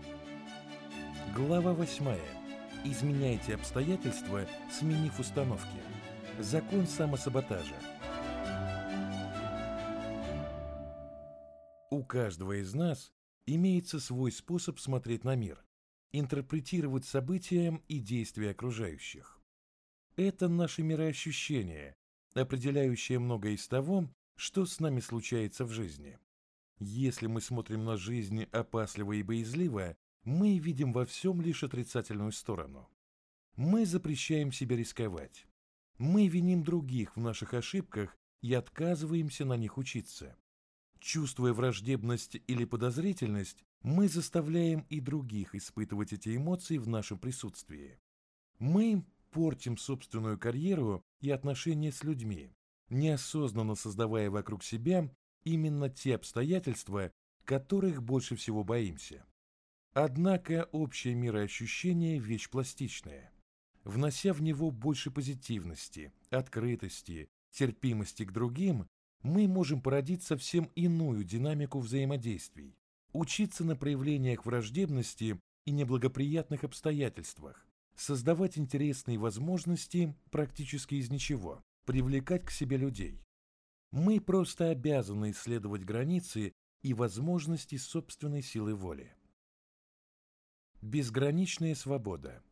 Глава 8. Изменяйте обстоятельства, сменив установки. Закон самосаботажа. У каждого из нас имеется свой способ смотреть на мир, интерпретировать события и действия окружающих. Это наше мироощущение, определяющее многое из того, что с нами случается в жизни. Если мы смотрим на жизнь опасливо и боязливо, мы видим во всем лишь отрицательную сторону. Мы запрещаем себе рисковать. Мы виним других в наших ошибках и отказываемся на них учиться. Чувствуя враждебность или подозрительность, мы заставляем и других испытывать эти эмоции в нашем присутствии. Мы портим собственную карьеру и отношения с людьми, неосознанно создавая вокруг себя именно те обстоятельства, которых больше всего боимся. Однако общее мироощущение – вещь пластичная. Внося в него больше позитивности, открытости, терпимости к другим, мы можем породить совсем иную динамику взаимодействий, учиться на проявлениях враждебности и неблагоприятных обстоятельствах, создавать интересные возможности практически из ничего, привлекать к себе людей. Мы просто обязаны исследовать границы и возможности собственной силы воли. Безграничная свобода.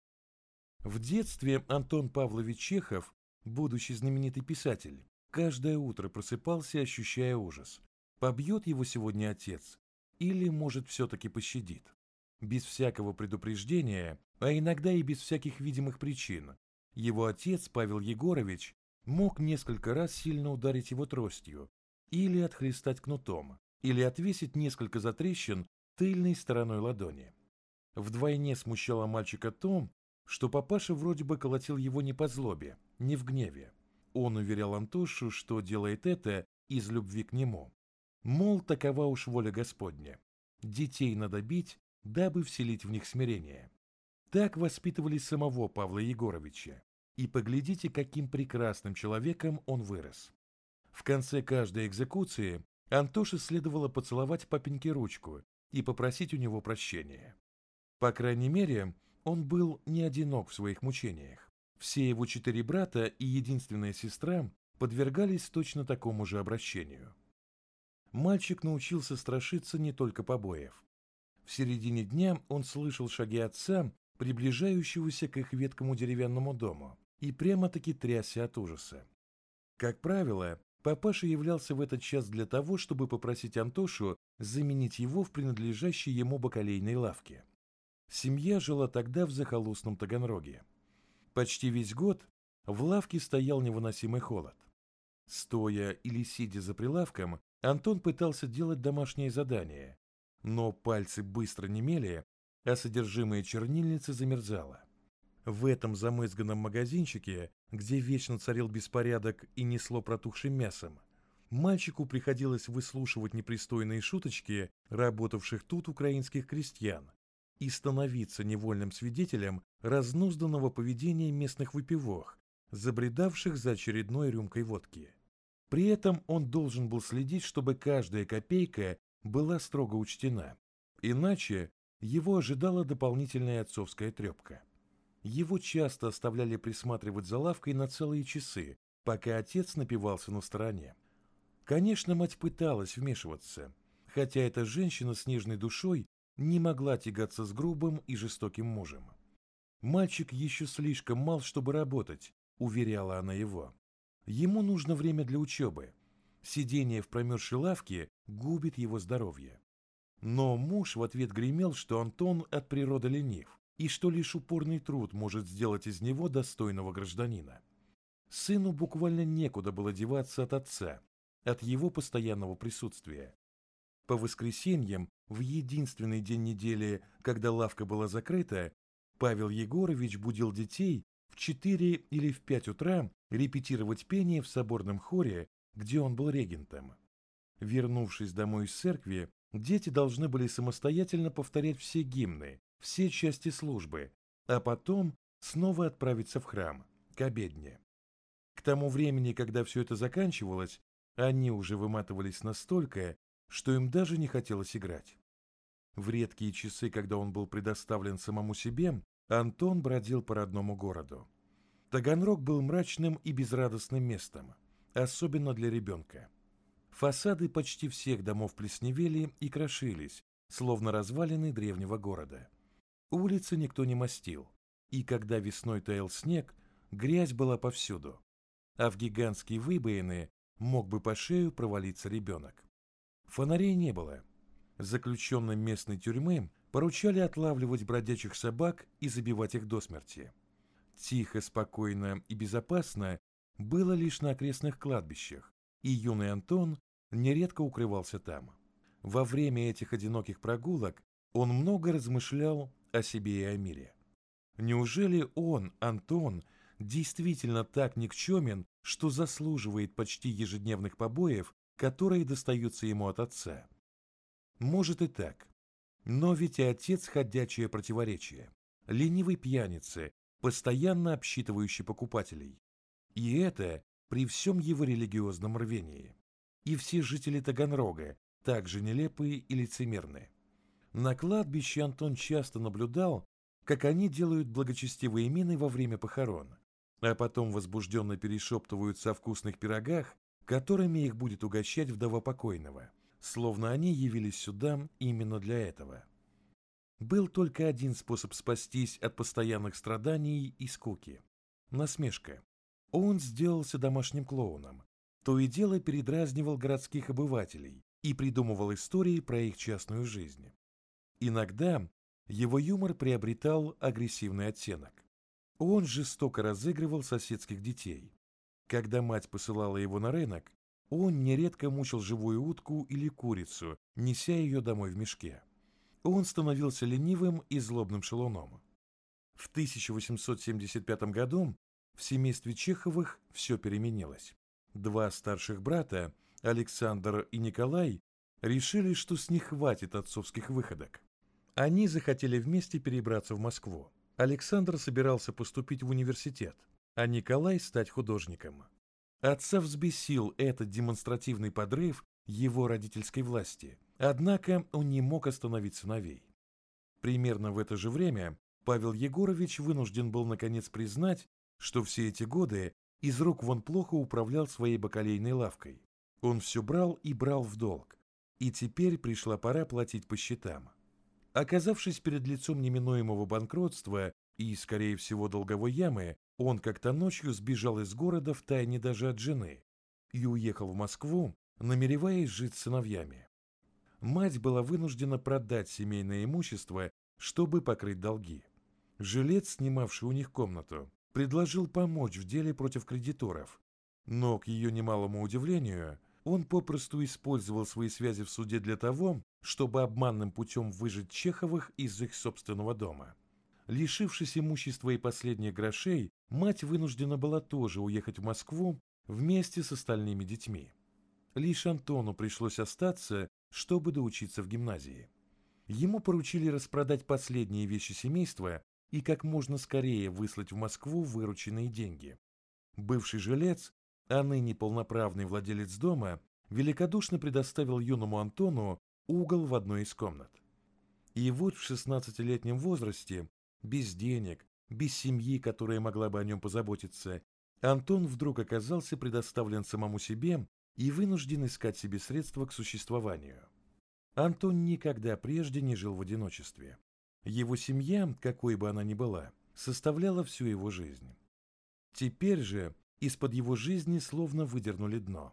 В детстве Антон Павлович Чехов, будущий знаменитый писатель, каждое утро просыпался, ощущая ужас. Побьет его сегодня отец или, может, все-таки пощадит? Без всякого предупреждения, а иногда и без всяких видимых причин, его отец, Павел Егорович, мог несколько раз сильно ударить его тростью, или отхлестать кнутом, или отвесить несколько затрещин тыльной стороной ладони. Вдвойне смущало мальчика то, что папаша вроде бы колотил его не по злобе, не в гневе. Он уверял Антошу, что делает это из любви к нему. Мол, такова уж воля Господня. Детей надо бить, дабы вселить в них смирение. Так воспитывали самого Павла Егоровича. И поглядите, каким прекрасным человеком он вырос. В конце каждой экзекуции Антоше следовало поцеловать папеньке ручку и попросить у него прощения. По крайней мере, он был не одинок в своих мучениях. Все его 4 брата и единственная сестра подвергались точно такому же обращению. Мальчик научился страшиться не только побоев. В середине дня он слышал шаги отца, приближающегося к их ветхому деревянному дому, и прямо-таки трясся от ужаса. Как правило, папаша являлся в этот час для того, чтобы попросить Антошу заменить его в принадлежащей ему бакалейной лавке. Семья жила тогда в захолустном Таганроге. Почти весь год в лавке стоял невыносимый холод. Стоя или сидя за прилавком, Антон пытался делать домашние задания, но пальцы быстро немели, а содержимое чернильницы замерзало. В этом замызганном магазинчике, где вечно царил беспорядок и несло протухшим мясом, мальчику приходилось выслушивать непристойные шуточки работавших тут украинских крестьян и становиться невольным свидетелем разнузданного поведения местных выпивох, забредавших за очередной рюмкой водки. При этом он должен был следить, чтобы каждая копейка была строго учтена, иначе его ожидала дополнительная отцовская трепка. Его часто оставляли присматривать за лавкой на целые часы, пока отец напивался на стороне. Конечно, мать пыталась вмешиваться, хотя эта женщина с нежной душой не могла тягаться с грубым и жестоким мужем. «Мальчик еще слишком мал, чтобы работать», — уверяла она его. «Ему нужно время для учебы. Сидение в промерзшей лавке губит его здоровье». Но муж в ответ гремел, что Антон от природы ленив, и что лишь упорный труд может сделать из него достойного гражданина. Сыну буквально некуда было деваться от отца, от его постоянного присутствия. По воскресеньям, в единственный день недели, когда лавка была закрыта, Павел Егорович будил детей в 4 или в 5 утра репетировать пение в соборном хоре, где он был регентом. Вернувшись домой из церкви, дети должны были самостоятельно повторять все гимны, все части службы, а потом снова отправиться в храм, к обедне. К тому времени, когда все это заканчивалось, они уже выматывались настолько, что им даже не хотелось играть. В редкие часы, когда он был предоставлен самому себе, Антон бродил по родному городу. Таганрог был мрачным и безрадостным местом, особенно для ребенка. Фасады почти всех домов плесневели и крошились, словно развалины древнего города. Улицы никто не мастил, и когда весной таял снег, грязь была повсюду, а в гигантские выбоины мог бы по шею провалиться ребенок. Фонарей не было. Заключенным местной тюрьмы поручали отлавливать бродячих собак и забивать их до смерти. Тихо, спокойно и безопасно было лишь на окрестных кладбищах, и юный Антон нередко укрывался там. Во время этих одиноких прогулок он много размышлял о себе и о мире. Неужели он, Антон, действительно так никчемен, что заслуживает почти ежедневных побоев, которые достаются ему от отца? Может и так. Но ведь и отец ходячее противоречие. Ленивый пьяница, постоянно обсчитывающий покупателей. И это при всем его религиозном рвении. И все жители Таганрога также нелепые и лицемерны. На кладбище Антон часто наблюдал, как они делают благочестивые мины во время похорон, а потом возбужденно перешептываются о вкусных пирогах, которыми их будет угощать вдова покойного, словно они явились сюда именно для этого. Был только один способ спастись от постоянных страданий и скуки – насмешка. Он сделался домашним клоуном, то и дело передразнивал городских обывателей и придумывал истории про их частную жизнь. Иногда его юмор приобретал агрессивный оттенок. Он жестоко разыгрывал соседских детей. Когда мать посылала его на рынок, он нередко мучил живую утку или курицу, неся ее домой в мешке. Он становился ленивым и злобным шалуном. В 1875 году в семействе Чеховых все переменилось. Два старших брата, Александр и Николай, решили, что с них хватит отцовских выходок. Они захотели вместе перебраться в Москву. Александр собирался поступить в университет, а Николай стать художником. Отца взбесил этот демонстративный подрыв его родительской власти, однако он не мог остановить сыновей. Примерно в это же время Павел Егорович вынужден был наконец признать, что все эти годы из рук вон плохо управлял своей бакалейной лавкой. Он все брал и брал в долг, и теперь пришла пора платить по счетам. Оказавшись перед лицом неминуемого банкротства и, скорее всего, долговой ямы, он как-то ночью сбежал из города втайне даже от жены и уехал в Москву, намереваясь жить с сыновьями. Мать была вынуждена продать семейное имущество, чтобы покрыть долги. Жилец, снимавший у них комнату, предложил помочь в деле против кредиторов, но, к ее немалому удивлению, он попросту использовал свои связи в суде для того, чтобы обманным путем выжить Чеховых из их собственного дома. Лишившись имущества и последних грошей, мать вынуждена была тоже уехать в Москву вместе с остальными детьми. Лишь Антону пришлось остаться, чтобы доучиться в гимназии. Ему поручили распродать последние вещи семейства и как можно скорее выслать в Москву вырученные деньги. Бывший жилец, а ныне полноправный владелец дома, великодушно предоставил юному Антону угол в одной из комнат. И вот в 16-летнем возрасте, без денег, без семьи, которая могла бы о нем позаботиться, Антон вдруг оказался предоставлен самому себе и вынужден искать себе средства к существованию. Антон никогда прежде не жил в одиночестве. Его семья, какой бы она ни была, составляла всю его жизнь. Теперь же из-под его жизни словно выдернули дно.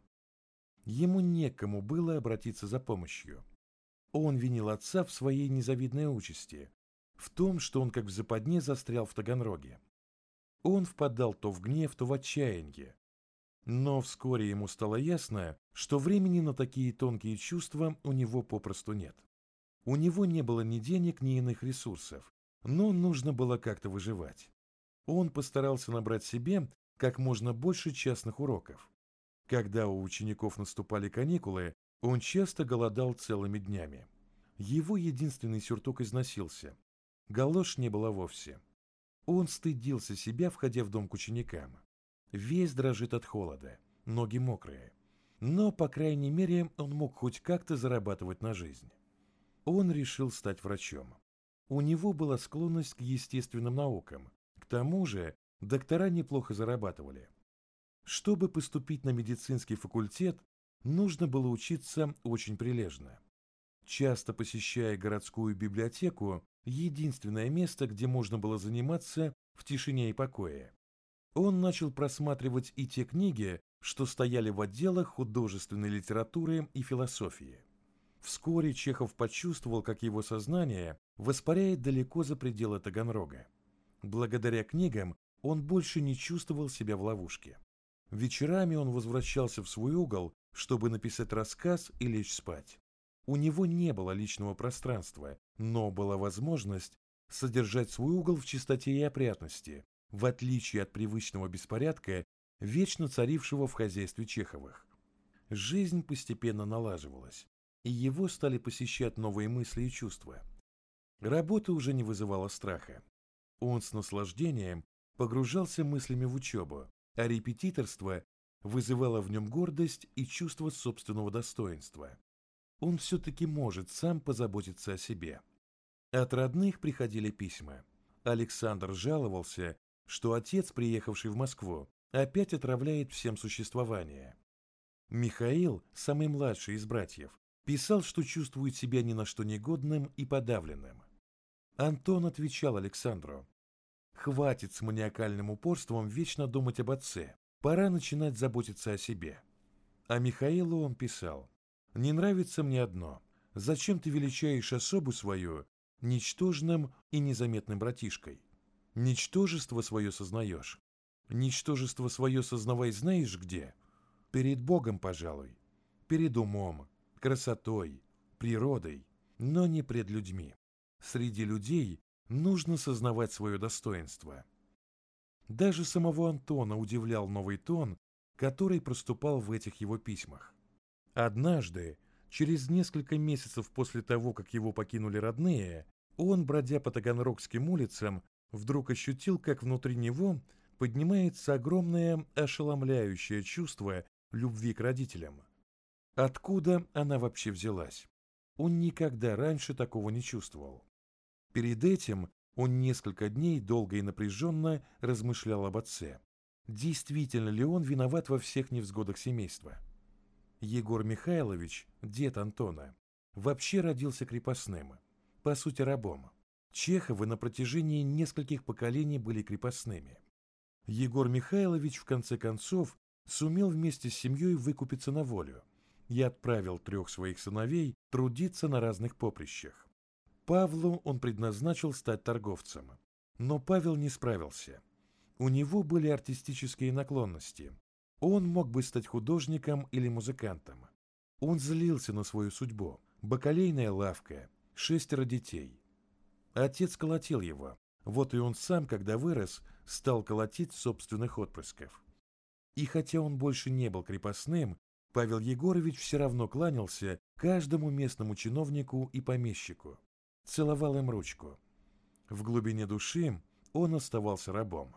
Ему некому было обратиться за помощью. Он винил отца в своей незавидной участи, в том, что он как в западне застрял в Таганроге. Он впадал то в гнев, то в отчаяние. Но вскоре ему стало ясно, что времени на такие тонкие чувства у него попросту нет. У него не было ни денег, ни иных ресурсов, но нужно было как-то выживать. Он постарался набрать себе как можно больше частных уроков. Когда у учеников наступали каникулы, он часто голодал целыми днями. Его единственный сюртук износился. Галош не было вовсе. Он стыдился себя, входя в дом к ученикам. Весь дрожит от холода, ноги мокрые. Но, по крайней мере, он мог хоть как-то зарабатывать на жизнь. Он решил стать врачом. У него была склонность к естественным наукам. К тому же доктора неплохо зарабатывали. Чтобы поступить на медицинский факультет, нужно было учиться очень прилежно. Часто посещая городскую библиотеку, единственное место, где можно было заниматься в тишине и покое, он начал просматривать и те книги, что стояли в отделах художественной литературы и философии. Вскоре Чехов почувствовал, как его сознание воспаряет далеко за пределы Таганрога. Благодаря книгам он больше не чувствовал себя в ловушке. Вечерами он возвращался в свой угол, чтобы написать рассказ и лечь спать. У него не было личного пространства, но была возможность содержать свой угол в чистоте и опрятности, в отличие от привычного беспорядка, вечно царившего в хозяйстве Чеховых. Жизнь постепенно налаживалась, и его стали посещать новые мысли и чувства. Работа уже не вызывала страха. Он с наслаждением погружался мыслями в учебу, а репетиторство вызывало в нем гордость и чувство собственного достоинства. Он все-таки может сам позаботиться о себе. От родных приходили письма. Александр жаловался, что отец, приехавший в Москву, опять отравляет всем существование. Михаил, самый младший из братьев, писал, что чувствует себя ни на что негодным и подавленным. Антон отвечал Александру: «Хватит с маниакальным упорством вечно думать об отце, пора начинать заботиться о себе». А Михаилу он писал: «Не нравится мне одно. Зачем ты величаешь особу свою ничтожным и незаметным братишкой? Ничтожество свое сознаешь. Ничтожество свое сознавай знаешь где? Перед Богом, пожалуй, перед умом, красотой, природой, но не пред людьми. Среди людей нужно сознавать свое достоинство». Даже самого Антона удивлял новый тон, который проступал в этих его письмах. Однажды, через несколько месяцев после того, как его покинули родные, он, бродя по Таганрогским улицам, вдруг ощутил, как внутри него поднимается огромное ошеломляющее чувство любви к родителям. Откуда она вообще взялась? Он никогда раньше такого не чувствовал. Перед этим он несколько дней долго и напряженно размышлял об отце. Действительно ли он виноват во всех невзгодах семейства? Егор Михайлович, дед Антона, вообще родился крепостным, по сути рабом. Чеховы на протяжении нескольких поколений были крепостными. Егор Михайлович в конце концов сумел вместе с семьей выкупиться на волю и отправил 3 своих сыновей трудиться на разных поприщах. Павлу он предназначил стать торговцем, но Павел не справился. У него были артистические наклонности. Он мог бы стать художником или музыкантом. Он злился на свою судьбу. Бакалейная лавка, 6 детей. Отец колотил его. Вот и он сам, когда вырос, стал колотить собственных отпрысков. И хотя он больше не был крепостным, Павел Егорович все равно кланялся каждому местному чиновнику и помещику. Целовал им ручку. В глубине души он оставался рабом.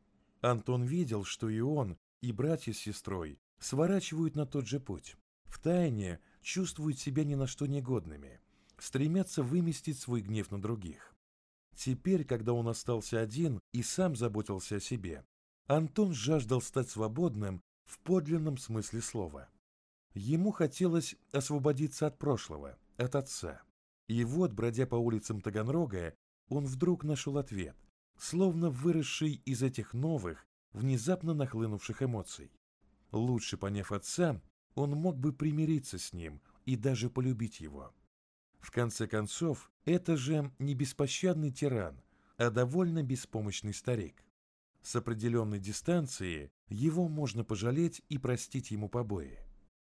Антон видел, что и он, и братья с сестрой сворачивают на тот же путь. Втайне чувствуют себя ни на что негодными, стремятся выместить свой гнев на других. Теперь, когда он остался один и сам заботился о себе, Антон жаждал стать свободным в подлинном смысле слова. Ему хотелось освободиться от прошлого, от отца. И вот, бродя по улицам Таганрога, он вдруг нашел ответ, словно выросший из этих новых, внезапно нахлынувших эмоций. Лучше поняв отца, он мог бы примириться с ним и даже полюбить его. В конце концов, это же не беспощадный тиран, а довольно беспомощный старик. С определенной дистанции его можно пожалеть и простить ему побои.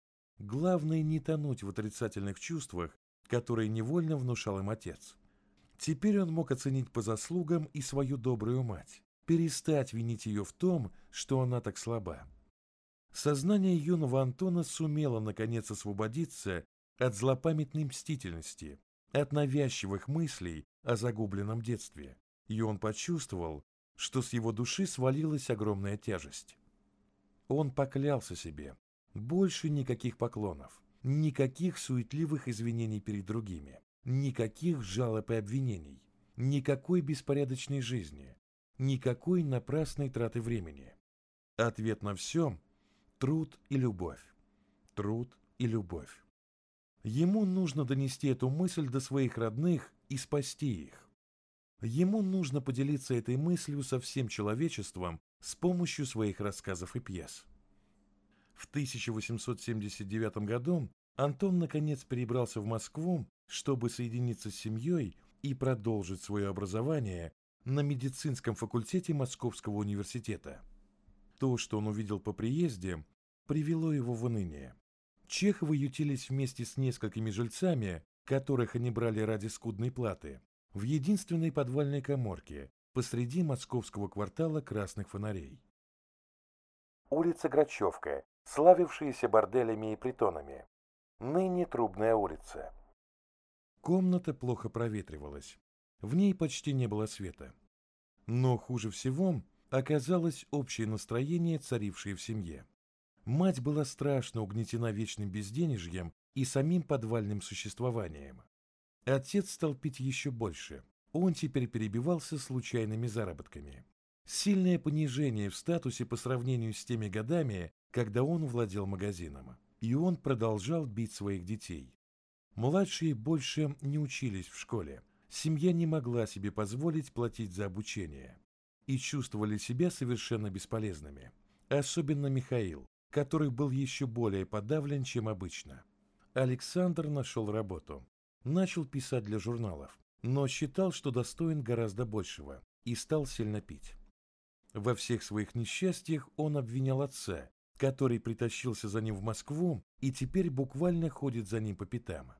Главное не тонуть в отрицательных чувствах, которые невольно внушал им отец. Теперь он мог оценить по заслугам и свою добрую мать, перестать винить ее в том, что она так слаба. Сознание юного Антона сумело наконец освободиться от злопамятной мстительности, от навязчивых мыслей о загубленном детстве, и он почувствовал, что с его души свалилась огромная тяжесть. Он поклялся себе: больше никаких поклонов, никаких суетливых извинений перед другими. никаких жалоб и обвинений, никакой беспорядочной жизни, никакой напрасной траты времени. Ответ на все – труд и любовь. Труд и любовь. Ему нужно донести эту мысль до своих родных и спасти их. Ему нужно поделиться этой мыслью со всем человечеством с помощью своих рассказов и пьес. В 1879 году Антон наконец перебрался в Москву, чтобы соединиться с семьей и продолжить свое образование на медицинском факультете Московского университета. То, что он увидел по приезде, привело его в уныние. Чеховы ютились вместе с несколькими жильцами, которых они брали ради скудной платы, в единственной подвальной каморке посреди московского квартала Красных Фонарей. Улица Грачевка, славившаяся борделями и притонами. Ныне Трубная улица. Комната плохо проветривалась. В ней почти не было света. Но хуже всего оказалось общее настроение, царившее в семье. Мать была страшно угнетена вечным безденежьем и самим подвальным существованием. Отец стал пить еще больше. Он теперь перебивался случайными заработками. Сильное понижение в статусе по сравнению с теми годами, когда он владел магазином. И он продолжал бить своих детей. Младшие больше не учились в школе. Семья не могла себе позволить платить за обучение. И чувствовали себя совершенно бесполезными. Особенно Михаил, который был еще более подавлен, чем обычно. Александр нашел работу. Начал писать для журналов, но считал, что достоин гораздо большего, и стал сильно пить. Во всех своих несчастьях он обвинял отца, который притащился за ним в Москву и теперь буквально ходит за ним по пятам.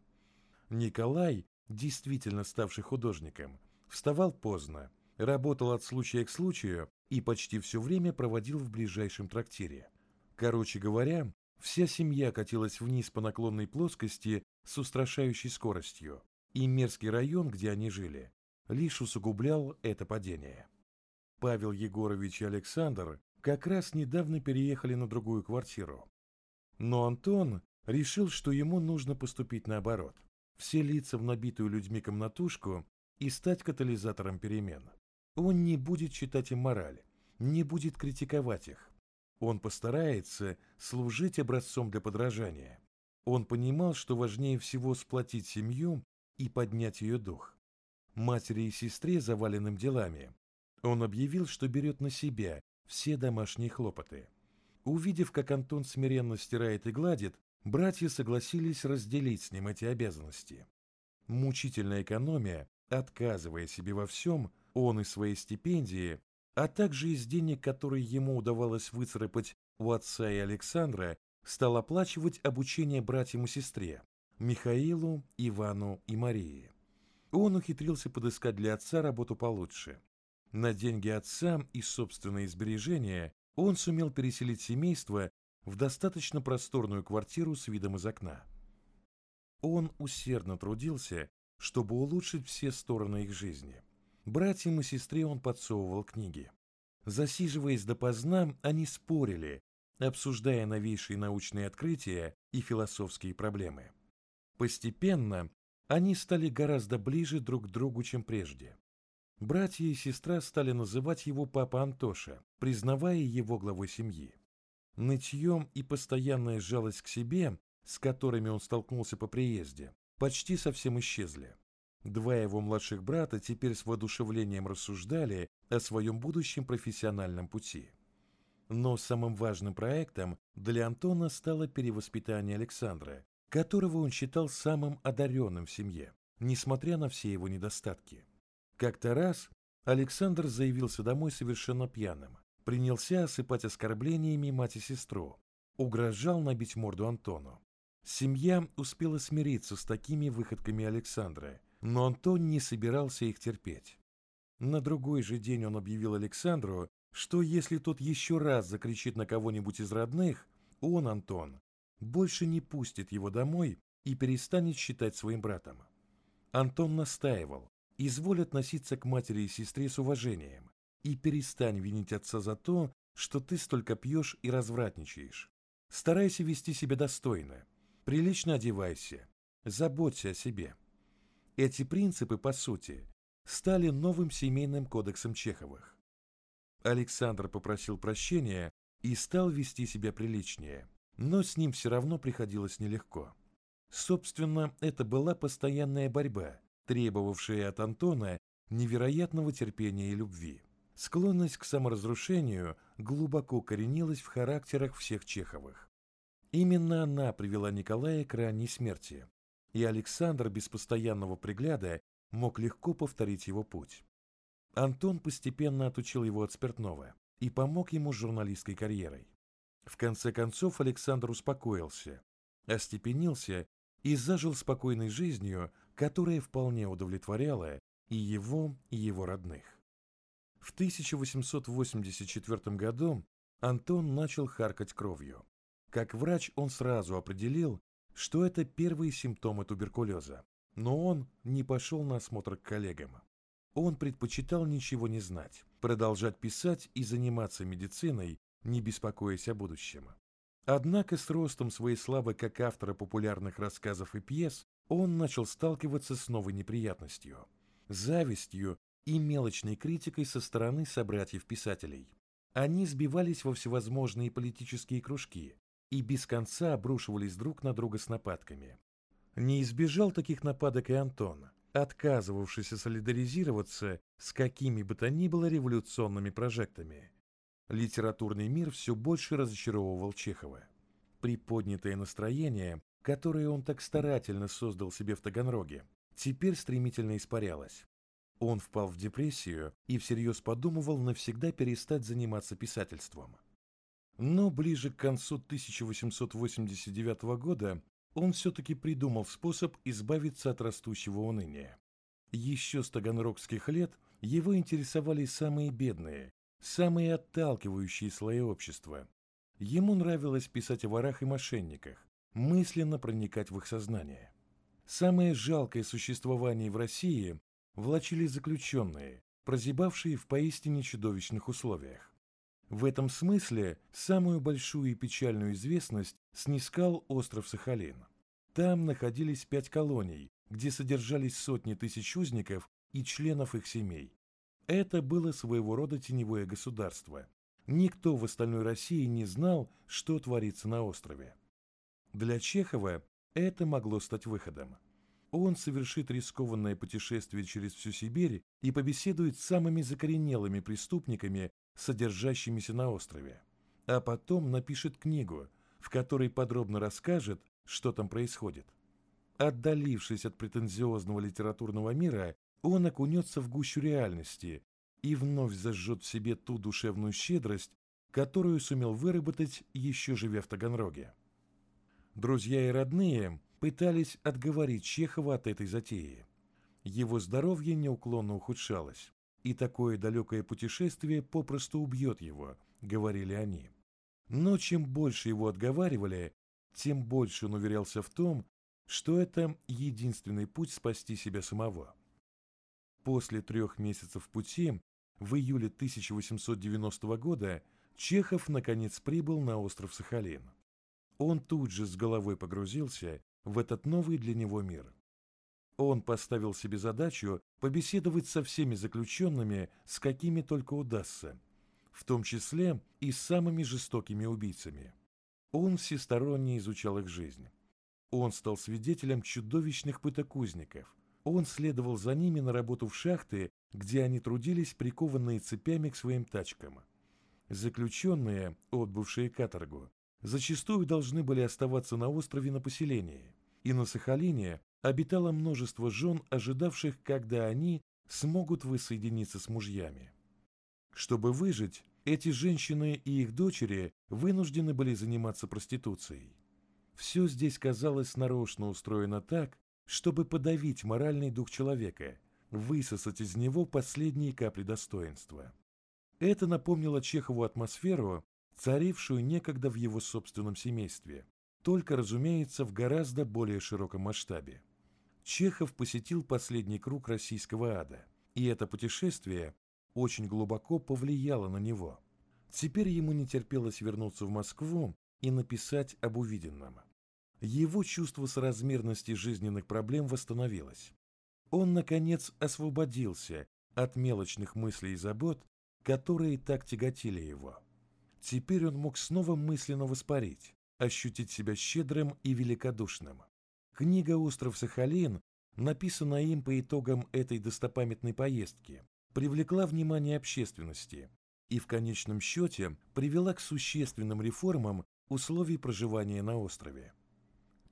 Николай, действительно ставший художником, вставал поздно, работал от случая к случаю и почти все время проводил в ближайшем трактире. Короче говоря, вся семья катилась вниз по наклонной плоскости с устрашающей скоростью, и мерзкий район, где они жили, лишь усугублял это падение. Павел Егорович и Александр как раз недавно переехали на другую квартиру. Но Антон решил, что ему нужно поступить наоборот, вселиться в набитую людьми комнатушку и стать катализатором перемен. Он не будет читать им мораль, не будет критиковать их. Он постарается служить образцом для подражания. Он понимал, что важнее всего сплотить семью и поднять ее дух. Матери и сестре, заваленным делами, он объявил, что берет на себя все домашние хлопоты. Увидев, как Антон смиренно стирает и гладит, братья согласились разделить с ним эти обязанности. Мучительная экономия, отказывая себе во всем, он из своей стипендии, а также из денег, которые ему удавалось выцарапать у отца и Александра, стал оплачивать обучение братьям и сестре, Михаилу, Ивану и Марии. Он ухитрился подыскать для отца работу получше. На деньги отца и собственные сбережения он сумел переселить семейство в достаточно просторную квартиру с видом из окна. Он усердно трудился, чтобы улучшить все стороны их жизни. Братьям и сестре он подсовывал книги. Засиживаясь допоздна, они спорили, обсуждая новейшие научные открытия и философские проблемы. Постепенно они стали гораздо ближе друг к другу, чем прежде. Братья и сестра стали называть его папа Антоша, признавая его главой семьи. Нытье и постоянная жалость к себе, с которыми он столкнулся по приезде, почти совсем исчезли. Два его младших брата теперь с воодушевлением рассуждали о своем будущем профессиональном пути. Но самым важным проектом для Антона стало перевоспитание Александра, которого он считал самым одаренным в семье, несмотря на все его недостатки. Как-то раз Александр заявился домой совершенно пьяным, принялся осыпать оскорблениями мать и сестру, угрожал набить морду Антону. Семья успела смириться с такими выходками Александра, но Антон не собирался их терпеть. На другой же день он объявил Александру, что если тот еще раз закричит на кого-нибудь из родных, он, Антон, больше не пустит его домой и перестанет считать своим братом. Антон настаивал: изволь относиться к матери и сестре с уважением и перестань винить отца за то, что ты столько пьешь и развратничаешь. Старайся вести себя достойно, прилично одевайся, заботься о себе. Эти принципы, по сути, стали новым семейным кодексом Чеховых. Александр попросил прощения и стал вести себя приличнее, но с ним все равно приходилось нелегко. Собственно, это была постоянная борьба, требовавшая от Антона невероятного терпения и любви. Склонность к саморазрушению глубоко коренилась в характерах всех Чеховых. Именно она привела Николая к ранней смерти, и Александр без постоянного пригляда мог легко повторить его путь. Антон постепенно отучил его от спиртного и помог ему с журналистской карьерой. В конце концов Александр успокоился, остепенился и зажил спокойной жизнью, которая вполне удовлетворяла и его родных. В 1884 году Антон начал харкать кровью. Как врач он сразу определил, что это первые симптомы туберкулеза, но он не пошел на осмотр к коллегам. Он предпочитал ничего не знать, продолжать писать и заниматься медициной, не беспокоясь о будущем. Однако с ростом своей славы как автора популярных рассказов и пьес он начал сталкиваться с новой неприятностью – завистью и мелочной критикой со стороны собратьев-писателей. Они сбивались во всевозможные политические кружки и без конца обрушивались друг на друга с нападками. Не избежал таких нападок и Антон, отказывавшийся солидаризироваться с какими бы то ни было революционными прожектами. Литературный мир все больше разочаровывал Чехова. Приподнятое настроение, которое он так старательно создал себе в Таганроге, теперь стремительно испарялось. Он впал в депрессию и всерьез подумывал навсегда перестать заниматься писательством. Но ближе к концу 1889 года он все-таки придумал способ избавиться от растущего уныния. Еще с таганрогских лет его интересовали самые бедные, самые отталкивающие слои общества. Ему нравилось писать о ворах и мошенниках, мысленно проникать в их сознание. Самое жалкое существование в России влачили заключенные, прозябавшие в поистине чудовищных условиях. В этом смысле самую большую и печальную известность снискал остров Сахалин. Там находились 5 колоний, где содержались сотни тысяч узников и членов их семей. Это было своего рода теневое государство. Никто в остальной России не знал, что творится на острове. Для Чехова это могло стать выходом. Он совершит рискованное путешествие через всю Сибирь и побеседует с самыми закоренелыми преступниками, содержащимися на острове. А потом напишет книгу, в которой подробно расскажет, что там происходит. Отдалившись от претенциозного литературного мира, он окунется в гущу реальности и вновь зажжет в себе ту душевную щедрость, которую сумел выработать, еще живя в Таганроге. Друзья и родные пытались отговорить Чехова от этой затеи. Его здоровье неуклонно ухудшалось, и такое далекое путешествие попросту убьет его, говорили они. Но чем больше его отговаривали, тем больше он уверялся в том, что это единственный путь спасти себя самого. После 3 месяцев пути, в июле 1890 года, Чехов наконец прибыл на остров Сахалин. Он тут же с головой погрузился в этот новый для него мир. Он поставил себе задачу побеседовать со всеми заключенными, с какими только удастся, в том числе и с самыми жестокими убийцами. Он всесторонне изучал их жизнь. Он стал свидетелем чудовищных пыток узников. Он следовал за ними на работу в шахты, где они трудились, прикованные цепями к своим тачкам. Заключенные, отбывшие каторгу, зачастую должны были оставаться на острове на поселении, и на Сахалине обитало множество жен, ожидавших, когда они смогут воссоединиться с мужьями. Чтобы выжить, эти женщины и их дочери вынуждены были заниматься проституцией. Все здесь казалось нарочно устроено так, чтобы подавить моральный дух человека, высосать из него последние капли достоинства. Это напомнило Чехову атмосферу, царившую некогда в его собственном семействе, только, разумеется, в гораздо более широком масштабе. Чехов посетил последний круг российского ада, и это путешествие очень глубоко повлияло на него. Теперь ему не терпелось вернуться в Москву и написать об увиденном. Его чувство соразмерности жизненных проблем восстановилось. Он, наконец, освободился от мелочных мыслей и забот, которые так тяготили его. Теперь он мог снова мысленно воспарить, ощутить себя щедрым и великодушным. Книга «Остров Сахалин», написанная им по итогам этой достопамятной поездки, привлекла внимание общественности и в конечном счете привела к существенным реформам условий проживания на острове. К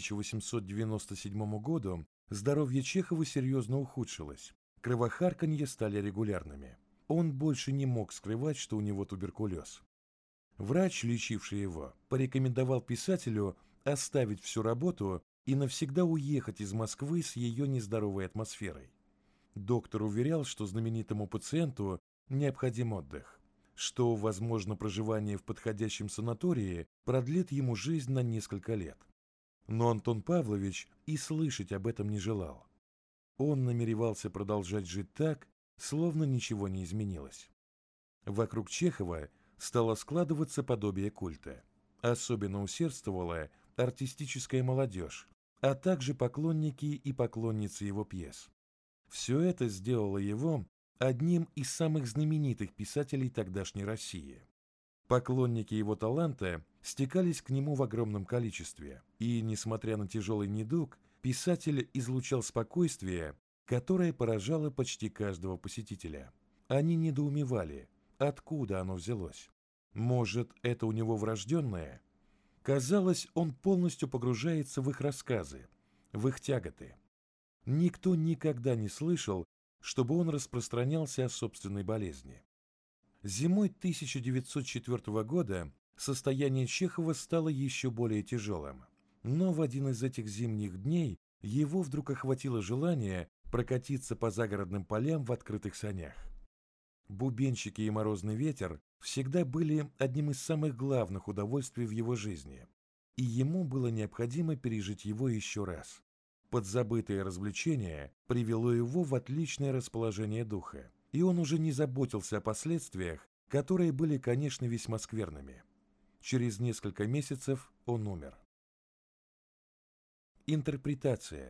1897 году здоровье Чехова серьезно ухудшилось, кровохарканье стали регулярными. Он больше не мог скрывать, что у него туберкулез. Врач, лечивший его, порекомендовал писателю оставить всю работу и навсегда уехать из Москвы с ее нездоровой атмосферой. Доктор уверял, что знаменитому пациенту необходим отдых, что, возможно, проживание в подходящем санатории продлит ему жизнь на несколько лет. Но Антон Павлович и слышать об этом не желал. Он намеревался продолжать жить так, словно ничего не изменилось. Вокруг Чехова стало складываться подобие культа. Особенно усердствовала артистическая молодежь, а также поклонники и поклонницы его пьес. Все это сделало его одним из самых знаменитых писателей тогдашней России. Поклонники его таланта стекались к нему в огромном количестве, и, несмотря на тяжелый недуг, писатель излучал спокойствие, которое поражало почти каждого посетителя. Они недоумевали, откуда оно взялось. Может, это у него врожденное? Казалось, он полностью погружается в их рассказы, в их тяготы. Никто никогда не слышал, чтобы он распространялся о собственной болезни. Зимой 1904 года состояние Чехова стало еще более тяжелым, но в один из этих зимних дней его вдруг охватило желание прокатиться по загородным полям в открытых санях. Бубенчики и морозный ветер всегда были одним из самых главных удовольствий в его жизни, и ему было необходимо пережить его еще раз. Подзабытое развлечение привело его в отличное расположение духа, и он уже не заботился о последствиях, которые были, конечно, весьма скверными. Через несколько месяцев он умер. Интерпретация.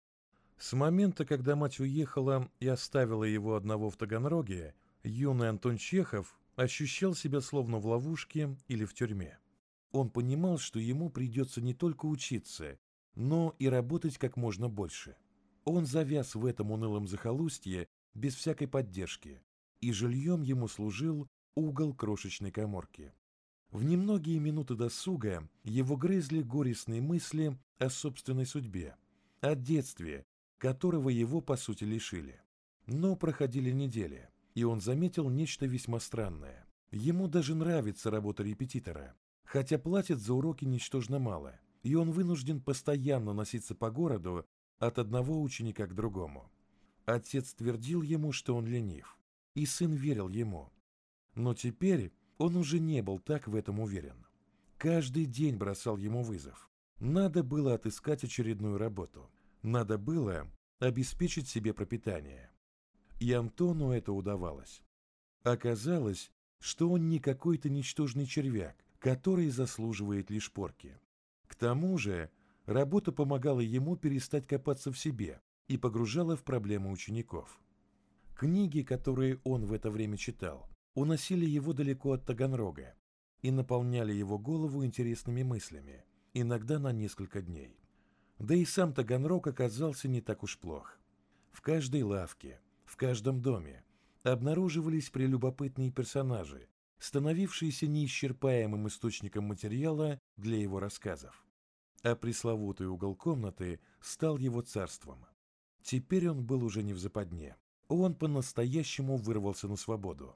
С момента, когда мать уехала и оставила его одного в Таганроге, юный Антон Чехов ощущал себя словно в ловушке или в тюрьме. Он понимал, что ему придется не только учиться, но и работать как можно больше. Он завяз в этом унылом захолустье без всякой поддержки, и жильем ему служил угол крошечной каморки. В немногие минуты досуга его грызли горестные мысли о собственной судьбе, о детстве, которого его, по сути, лишили. Но проходили недели, и он заметил нечто весьма странное. Ему даже нравится работа репетитора, хотя платят за уроки ничтожно мало, и он вынужден постоянно носиться по городу от одного ученика к другому. Отец твердил ему, что он ленив, и сын верил ему. Но теперь он уже не был так в этом уверен. Каждый день бросал ему вызов. Надо было отыскать очередную работу. Надо было обеспечить себе пропитание. И Антону это удавалось. Оказалось, что он не какой-то ничтожный червяк, который заслуживает лишь порки. К тому же работа помогала ему перестать копаться в себе и погружала в проблемы учеников. Книги, которые он в это время читал, уносили его далеко от Таганрога и наполняли его голову интересными мыслями, иногда на несколько дней. Да и сам Таганрог оказался не так уж плох. В каждой лавке, в каждом доме обнаруживались прелюбопытные персонажи, становившиеся неисчерпаемым источником материала для его рассказов. А пресловутый угол комнаты стал его царством. Теперь он был уже не в западне. Он по-настоящему вырвался на свободу.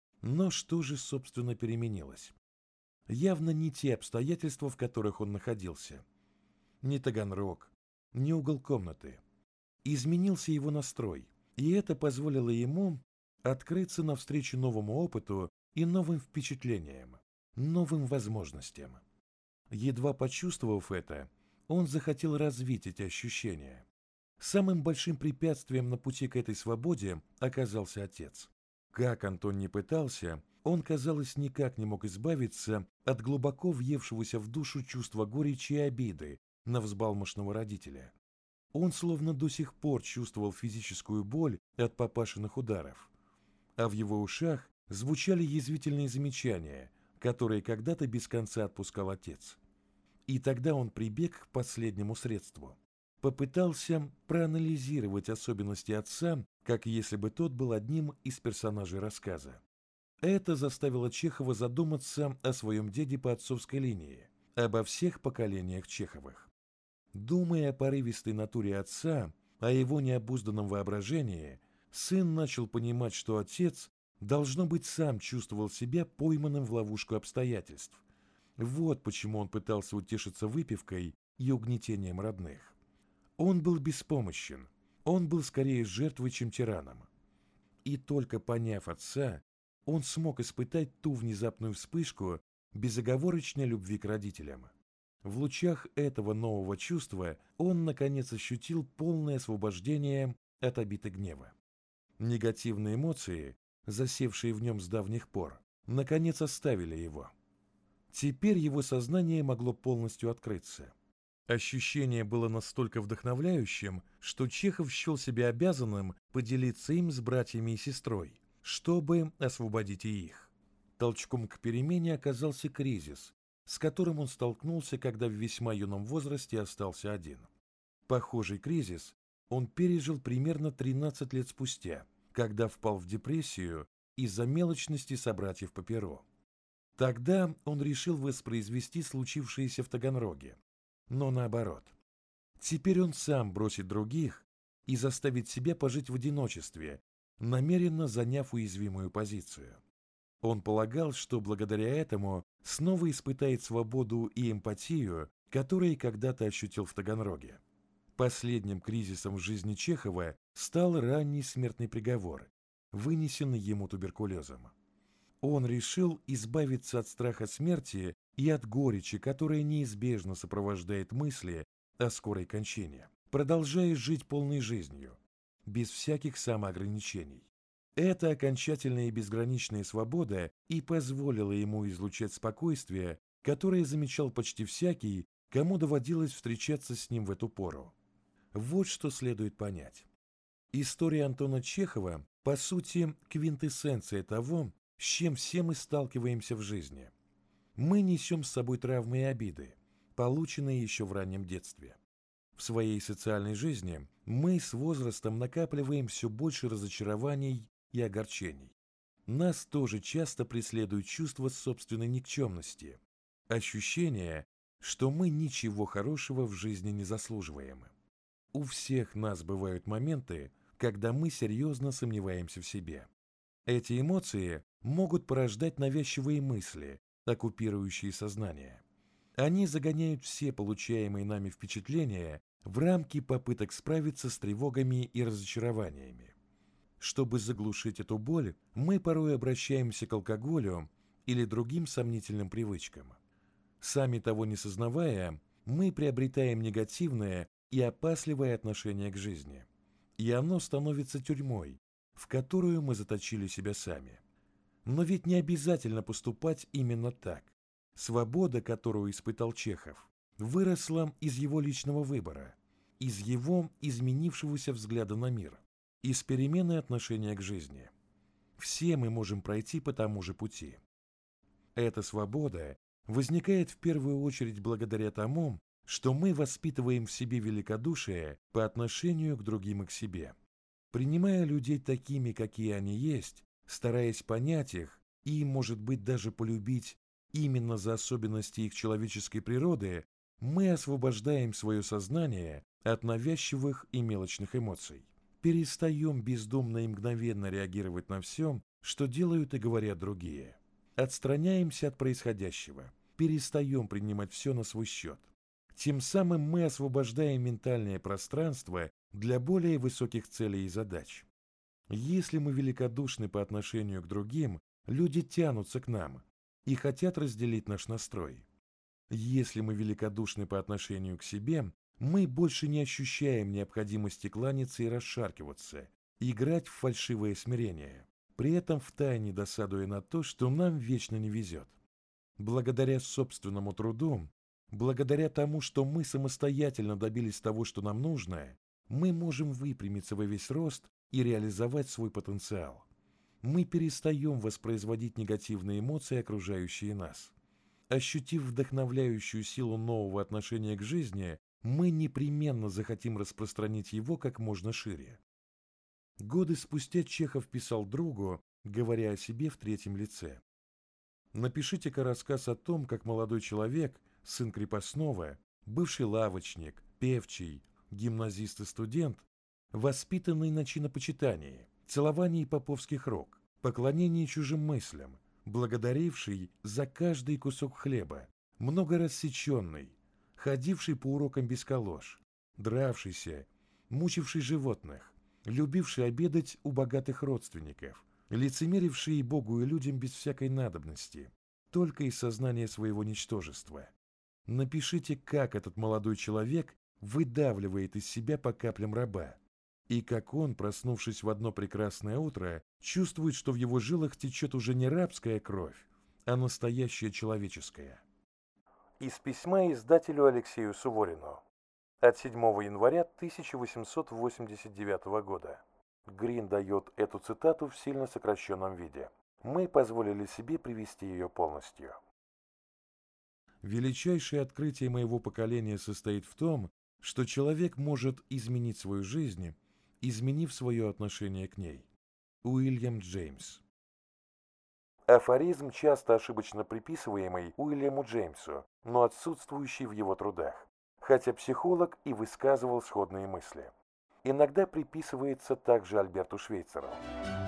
Но что же, собственно, переменилось? Явно не те обстоятельства, в которых он находился. Не Таганрог, не угол комнаты. Изменился его настрой, и это позволило ему открыться навстречу новому опыту и новым впечатлениям, новым возможностям. Едва почувствовав это, он захотел развить эти ощущения. Самым большим препятствием на пути к этой свободе оказался отец. Как Антон ни пытался, он, казалось, никак не мог избавиться от глубоко въевшегося в душу чувства горечи и обиды на взбалмошного родителя. Он словно до сих пор чувствовал физическую боль от папашиных ударов, а в его ушах звучали язвительные замечания, которые когда-то без конца отпускал отец. И тогда он прибег к последнему средству. Попытался проанализировать особенности отца, как если бы тот был одним из персонажей рассказа. Это заставило Чехова задуматься о своем деде по отцовской линии, обо всех поколениях Чеховых. Думая о порывистой натуре отца, о его необузданном воображении, сын начал понимать, что отец, должно быть, сам чувствовал себя пойманным в ловушку обстоятельств. Вот почему он пытался утешиться выпивкой и угнетением родных. Он был беспомощен, он был скорее жертвой, чем тираном. И только поняв отца, он смог испытать ту внезапную вспышку безоговорочной любви к родителям. В лучах этого нового чувства он, наконец, ощутил полное освобождение от обиды гнева. Негативные эмоции, засевшие в нем с давних пор, наконец оставили его. Теперь его сознание могло полностью открыться. Ощущение было настолько вдохновляющим, что Чехов счел себя обязанным поделиться им с братьями и сестрой, чтобы освободить и их. Толчком к перемене оказался кризис, с которым он столкнулся, когда в весьма юном возрасте остался один. Похожий кризис он пережил примерно 13 лет спустя, когда впал в депрессию из-за мелочности собратьев по перу. Тогда он решил воспроизвести случившееся в Таганроге, но наоборот. Теперь он сам бросит других и заставит себя пожить в одиночестве, намеренно заняв уязвимую позицию. Он полагал, что благодаря этому снова испытает свободу и эмпатию, которые когда-то ощутил в Таганроге. Последним кризисом в жизни Чехова стал ранний смертный приговор, вынесенный ему туберкулезом. Он решил избавиться от страха смерти и от горечи, которая неизбежно сопровождает мысли о скорой кончине, продолжая жить полной жизнью, без всяких самоограничений. Эта окончательная и безграничная свобода и позволила ему излучать спокойствие, которое замечал почти всякий, кому доводилось встречаться с ним в эту пору. Вот что следует понять. История Антона Чехова, по сути, квинтэссенция того, с чем все мы сталкиваемся в жизни. Мы несем с собой травмы и обиды, полученные еще в раннем детстве. В своей социальной жизни мы с возрастом накапливаем все больше разочарований и огорчений. Нас тоже часто преследует чувство собственной никчемности, ощущение, что мы ничего хорошего в жизни не заслуживаем. У всех нас бывают моменты, когда мы серьезно сомневаемся в себе. Эти эмоции могут порождать навязчивые мысли, оккупирующие сознание. Они загоняют все получаемые нами впечатления в рамки попыток справиться с тревогами и разочарованиями. Чтобы заглушить эту боль, мы порой обращаемся к алкоголю или другим сомнительным привычкам. Сами того не сознавая, мы приобретаем негативное и опасливое отношение к жизни. И оно становится тюрьмой, в которую мы заточили себя сами. Но ведь не обязательно поступать именно так. Свобода, которую испытал Чехов, выросла из его личного выбора, из его изменившегося взгляда на мир, из перемены отношения к жизни. Все мы можем пройти по тому же пути. Эта свобода возникает в первую очередь благодаря тому, что мы воспитываем в себе великодушие по отношению к другим и к себе. Принимая людей такими, какие они есть, стараясь понять их и, может быть, даже полюбить именно за особенности их человеческой природы, мы освобождаем свое сознание от навязчивых и мелочных эмоций. Перестаем бездумно и мгновенно реагировать на все, что делают и говорят другие. Отстраняемся от происходящего, перестаем принимать все на свой счет. Тем самым мы освобождаем ментальное пространство для более высоких целей и задач. Если мы великодушны по отношению к другим, люди тянутся к нам и хотят разделить наш настрой. Если мы великодушны по отношению к себе, мы больше не ощущаем необходимости кланяться и расшаркиваться, играть в фальшивое смирение, при этом втайне досадуя на то, что нам вечно не везет. Благодаря собственному труду Благодаря тому, что мы самостоятельно добились того, что нам нужно, мы можем выпрямиться во весь рост и реализовать свой потенциал. Мы перестаем воспроизводить негативные эмоции, окружающие нас. Ощутив вдохновляющую силу нового отношения к жизни, мы непременно захотим распространить его как можно шире. Годы спустя Чехов писал другу, говоря о себе в третьем лице. Напишите-ка рассказ о том, как молодой человек, сын крепостного, бывший лавочник, певчий, гимназист и студент, воспитанный на чинопочитании, целовании поповских рог, поклонении чужим мыслям, благодаривший за каждый кусок хлеба, много рассеченный, ходивший по урокам без калош, дравшийся, мучивший животных, любивший обедать у богатых родственников, лицемеривший и Богу, и людям без всякой надобности, только из сознания своего ничтожества. Напишите, как этот молодой человек выдавливает из себя по каплям раба, и как он, проснувшись в одно прекрасное утро, чувствует, что в его жилах течет уже не рабская кровь, а настоящая человеческая. Из письма издателю Алексею Суворину от 7 января 1889 года. Грин дает эту цитату в сильно сокращенном виде. Мы позволили себе привести ее полностью. Величайшее открытие моего поколения состоит в том, что человек может изменить свою жизнь, изменив свое отношение к ней. Уильям Джеймс. Афоризм, часто ошибочно приписываемый Уильяму Джеймсу, но отсутствующий в его трудах, хотя психолог и высказывал сходные мысли. Иногда приписывается также Альберту Швейцеру.